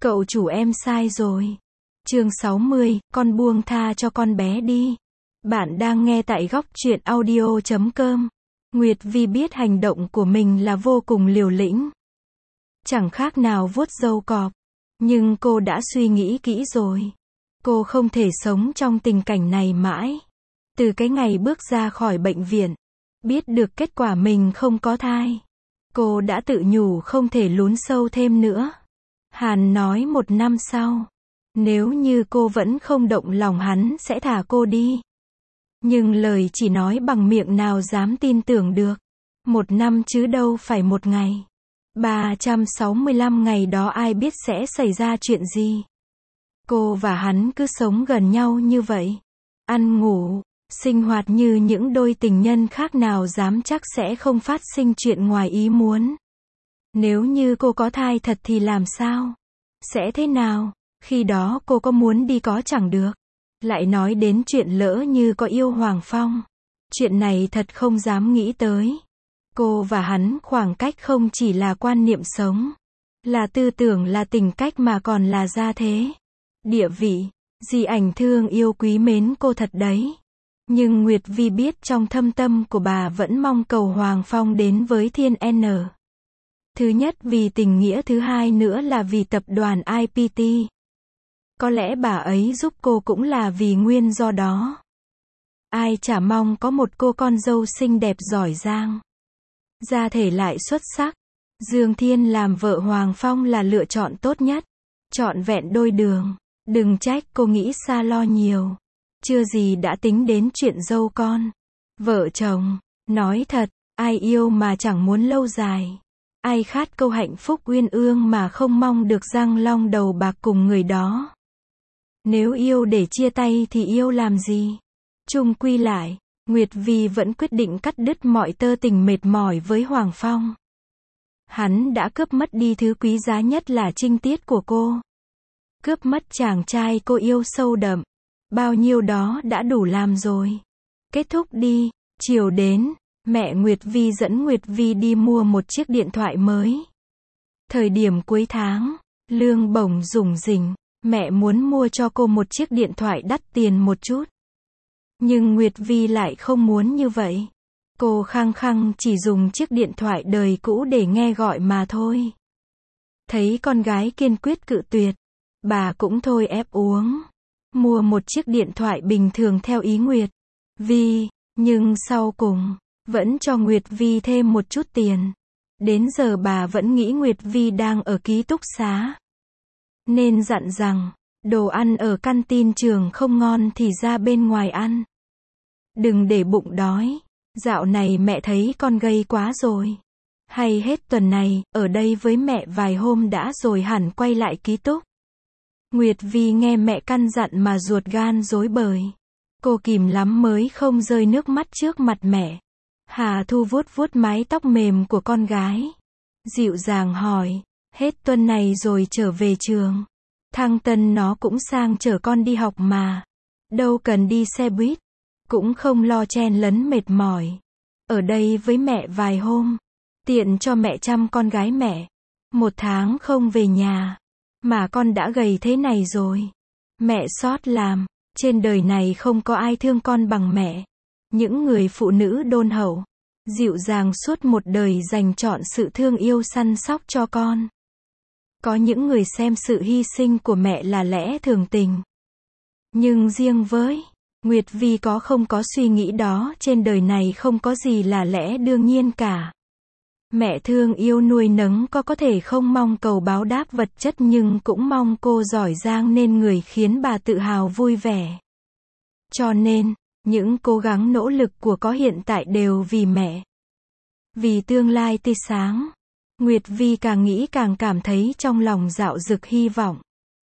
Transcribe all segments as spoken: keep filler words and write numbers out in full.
Cậu chủ em sai rồi. Chương sáu mươi, con buông tha cho con bé đi. Bạn đang nghe tại góc truyện audio chấm com. Nguyệt Vi biết hành động của mình là vô cùng liều lĩnh. Chẳng khác nào vuốt râu cọp. Nhưng cô đã suy nghĩ kỹ rồi. Cô không thể sống trong tình cảnh này mãi. Từ cái ngày bước ra khỏi bệnh viện, biết được kết quả mình không có thai, cô đã tự nhủ không thể lún sâu thêm nữa. Hàn nói một năm sau, nếu như cô vẫn không động lòng hắn sẽ thả cô đi. Nhưng lời chỉ nói bằng miệng nào dám tin tưởng được. Một năm chứ đâu phải một ngày. ba trăm sáu mươi lăm ngày đó ai biết sẽ xảy ra chuyện gì. Cô và hắn cứ sống gần nhau như vậy. Ăn ngủ, sinh hoạt như những đôi tình nhân khác, nào dám chắc sẽ không phát sinh chuyện ngoài ý muốn. Nếu như cô có thai thật thì làm sao? Sẽ thế nào? Khi đó cô có muốn đi có chẳng được. Lại nói đến chuyện lỡ như có yêu Hoàng Phong. Chuyện này thật không dám nghĩ tới. Cô và hắn khoảng cách không chỉ là quan niệm sống, là tư tưởng, là tình cách mà còn là gia thế, địa vị. Dì ảnh thương yêu quý mến cô thật đấy. Nhưng Nguyệt Vi biết trong thâm tâm của bà vẫn mong cầu Hoàng Phong đến với Thiên N. Thứ nhất vì tình nghĩa, thứ hai nữa là vì tập đoàn i pê tê. Có lẽ bà ấy giúp cô cũng là vì nguyên do đó. Ai chả mong có một cô con dâu xinh đẹp giỏi giang, gia thể lại xuất sắc. Dương Thiên làm vợ Hoàng Phong là lựa chọn tốt nhất, trọn vẹn đôi đường. Đừng trách cô nghĩ xa lo nhiều. Chưa gì đã tính đến chuyện dâu con, vợ chồng. Nói thật, ai yêu mà chẳng muốn lâu dài. Ai khát câu hạnh phúc uyên ương mà không mong được răng long đầu bạc cùng người đó. Nếu yêu để chia tay thì yêu làm gì? Chung quy lại, Nguyệt Vi vẫn quyết định cắt đứt mọi tơ tình mệt mỏi với Hoàng Phong. Hắn đã cướp mất đi thứ quý giá nhất là trinh tiết của cô. Cướp mất chàng trai cô yêu sâu đậm. Bao nhiêu đó đã đủ làm rồi. Kết thúc đi. Chiều đến, mẹ Nguyệt Vi dẫn Nguyệt Vi đi mua một chiếc điện thoại mới. Thời điểm cuối tháng, lương bổng rủng rỉnh, mẹ muốn mua cho cô một chiếc điện thoại đắt tiền một chút. Nhưng Nguyệt Vi lại không muốn như vậy. Cô khăng khăng chỉ dùng chiếc điện thoại đời cũ để nghe gọi mà thôi. Thấy con gái kiên quyết cự tuyệt, bà cũng thôi ép uống. Mua một chiếc điện thoại bình thường theo ý Nguyệt Vi, nhưng sau cùng, vẫn cho Nguyệt Vi thêm một chút tiền. Đến giờ bà vẫn nghĩ Nguyệt Vi đang ở ký túc xá. Nên dặn rằng, đồ ăn ở căn tin trường không ngon thì ra bên ngoài ăn. Đừng để bụng đói. Dạo này mẹ thấy con gầy quá rồi. Hay hết tuần này, ở đây với mẹ vài hôm đã rồi hẳn quay lại ký túc. Nguyệt Vi nghe mẹ căn dặn mà ruột gan rối bời. Cô kìm lắm mới không rơi nước mắt trước mặt mẹ. Hà Thu vuốt vuốt mái tóc mềm của con gái, dịu dàng hỏi, hết tuần này rồi trở về trường. Thăng Tân nó cũng sang chở con đi học mà. Đâu cần đi xe buýt. Cũng không lo chen lấn mệt mỏi. Ở đây với mẹ vài hôm. Tiện cho mẹ chăm con gái mẹ. Một tháng không về nhà. Mà con đã gầy thế này rồi. Mẹ xót làm. Trên đời này không có ai thương con bằng mẹ. Những người phụ nữ đôn hậu, dịu dàng suốt một đời dành trọn sự thương yêu săn sóc cho con. Có những người xem sự hy sinh của mẹ là lẽ thường tình. Nhưng riêng với Nguyệt Vi có không có suy nghĩ đó, trên đời này không có gì là lẽ đương nhiên cả. Mẹ thương yêu nuôi nấng có có thể không mong cầu báo đáp vật chất, nhưng cũng mong cô giỏi giang nên người khiến bà tự hào vui vẻ. Cho nên, những cố gắng nỗ lực của có hiện tại đều vì mẹ. Vì tương lai tươi sáng. Nguyệt Vi càng nghĩ càng cảm thấy trong lòng dạo dực hy vọng.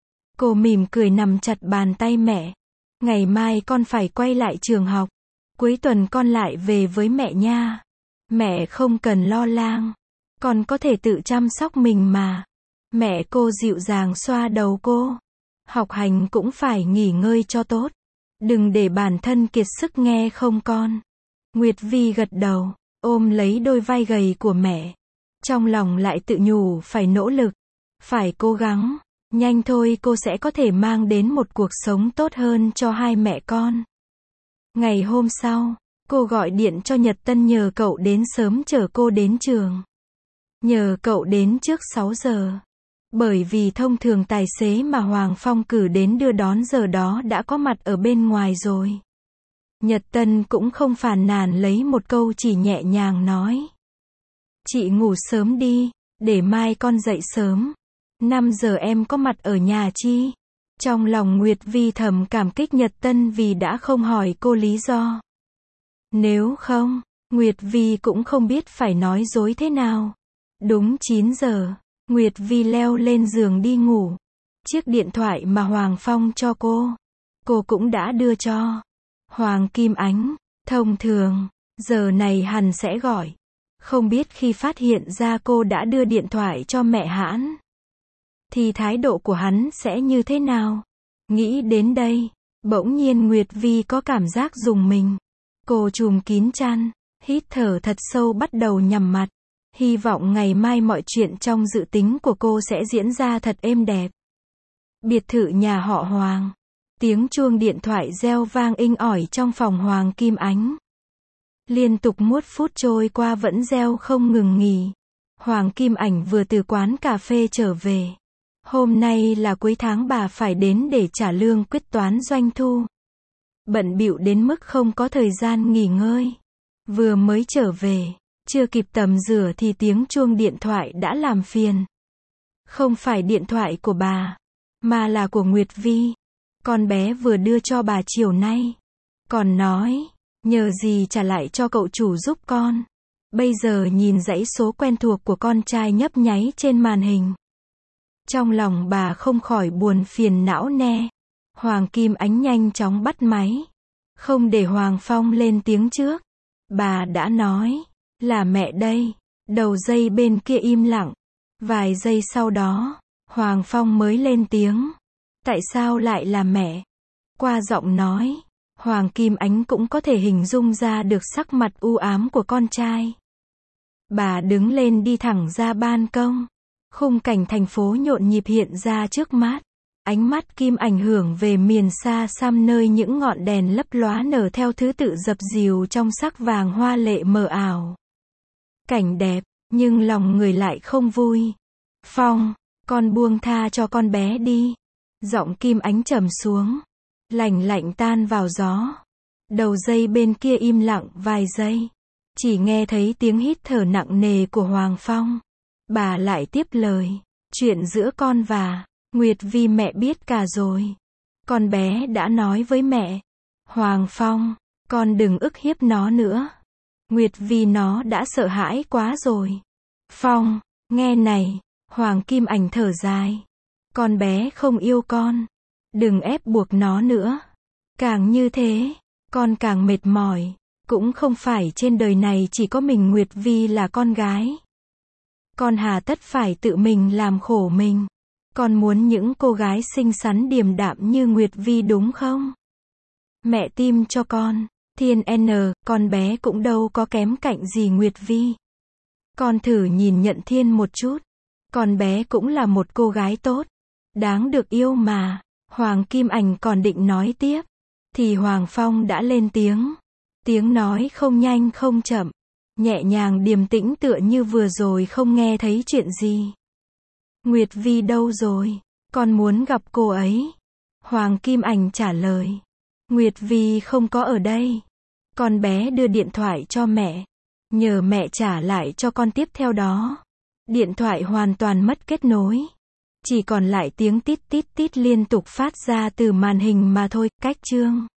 Cô mỉm cười nằm chặt bàn tay mẹ. Ngày mai con phải quay lại trường học. Cuối tuần con lại về với mẹ nha. Mẹ không cần lo lắng. Con có thể tự chăm sóc mình mà. Mẹ cô dịu dàng xoa đầu cô. Học hành cũng phải nghỉ ngơi cho tốt. Đừng để bản thân kiệt sức nghe không con. Nguyệt Vi gật đầu, ôm lấy đôi vai gầy của mẹ. Trong lòng lại tự nhủ phải nỗ lực. Phải cố gắng. Nhanh thôi cô sẽ có thể mang đến một cuộc sống tốt hơn cho hai mẹ con. Ngày hôm sau, cô gọi điện cho Nhật Tân nhờ cậu đến sớm chở cô đến trường. Nhờ cậu đến trước sáu giờ. Bởi vì thông thường tài xế mà Hoàng Phong cử đến đưa đón giờ đó đã có mặt ở bên ngoài rồi. Nhật Tân cũng không phàn nàn lấy một câu, chỉ nhẹ nhàng nói. Chị ngủ sớm đi, để mai con dậy sớm. năm giờ em có mặt ở nhà chi? Trong lòng Nguyệt Vi thầm cảm kích Nhật Tân vì đã không hỏi cô lý do. Nếu không, Nguyệt Vi cũng không biết phải nói dối thế nào. Đúng chín giờ, Nguyệt Vi leo lên giường đi ngủ. Chiếc điện thoại mà Hoàng Phong cho cô, cô cũng đã đưa cho Hoàng Kim Ánh. Thông thường, giờ này hắn sẽ gọi. Không biết khi phát hiện ra cô đã đưa điện thoại cho mẹ hắn, thì thái độ của hắn sẽ như thế nào? Nghĩ đến đây, bỗng nhiên Nguyệt Vi có cảm giác rùng mình. Cô trùm kín chăn, hít thở thật sâu, bắt đầu nhắm mặt. Hy vọng ngày mai mọi chuyện trong dự tính của cô sẽ diễn ra thật êm đẹp. Biệt thự nhà họ Hoàng. Tiếng chuông điện thoại reo vang inh ỏi trong phòng Hoàng Kim Ánh. Liên tục muốt phút trôi qua vẫn reo không ngừng nghỉ. Hoàng Kim Ảnh vừa từ quán cà phê trở về. Hôm nay là cuối tháng, bà phải đến để trả lương, quyết toán doanh thu. Bận bịu đến mức không có thời gian nghỉ ngơi. Vừa mới trở về, chưa kịp tắm rửa thì tiếng chuông điện thoại đã làm phiền. Không phải điện thoại của bà, mà là của Nguyệt Vi. Con bé vừa đưa cho bà chiều nay. Còn nói, nhờ gì trả lại cho cậu chủ giúp con. Bây giờ nhìn dãy số quen thuộc của con trai nhấp nháy trên màn hình. Trong lòng bà không khỏi buồn phiền não nè. Hoàng Kim Ánh nhanh chóng bắt máy. Không để Hoàng Phong lên tiếng trước. Bà đã nói, là mẹ đây. Đầu dây bên kia im lặng. Vài giây sau đó, Hoàng Phong mới lên tiếng. Tại sao lại là mẹ? Qua giọng nói, Hoàng Kim Ánh cũng có thể hình dung ra được sắc mặt u ám của con trai. Bà đứng lên đi thẳng ra ban công. Khung cảnh thành phố nhộn nhịp hiện ra trước mắt. Ánh mắt Kim ảnh hưởng về miền xa xăm nơi những ngọn đèn lấp lóa nở theo thứ tự dập dìu trong sắc vàng hoa lệ mờ ảo. Cảnh đẹp, nhưng lòng người lại không vui. Phong, con buông tha cho con bé đi. Giọng Kim Ánh trầm xuống. Lạnh lạnh tan vào gió. Đầu dây bên kia im lặng vài giây. Chỉ nghe thấy tiếng hít thở nặng nề của Hoàng Phong. Bà lại tiếp lời. Chuyện giữa con và Nguyệt Vi mẹ biết cả rồi. Con bé đã nói với mẹ. Hoàng Phong, con đừng ức hiếp nó nữa. Nguyệt Vi nó đã sợ hãi quá rồi. Phong, nghe này. Hoàng Kim Ảnh thở dài. Con bé không yêu con. Đừng ép buộc nó nữa. Càng như thế, con càng mệt mỏi. Cũng không phải trên đời này chỉ có mình Nguyệt Vi là con gái. Con hà tất phải tự mình làm khổ mình. Con muốn những cô gái xinh xắn điềm đạm như Nguyệt Vi đúng không? Mẹ tim cho con. Thiên N, con bé cũng đâu có kém cạnh gì Nguyệt Vi. Con thử nhìn nhận Thiên một chút. Con bé cũng là một cô gái tốt. Đáng được yêu mà. Hoàng Kim Ảnh còn định nói tiếp. Thì Hoàng Phong đã lên tiếng. Tiếng nói không nhanh không chậm. Nhẹ nhàng điềm tĩnh tựa như vừa rồi không nghe thấy chuyện gì. Nguyệt Vi đâu rồi? Con muốn gặp cô ấy. Hoàng Kim Ảnh trả lời. Nguyệt Vi không có ở đây. Con bé đưa điện thoại cho mẹ. Nhờ mẹ trả lại cho con tiếp theo đó. Điện thoại hoàn toàn mất kết nối. Chỉ còn lại tiếng tít tít tít liên tục phát ra từ màn hình mà thôi. Cách chương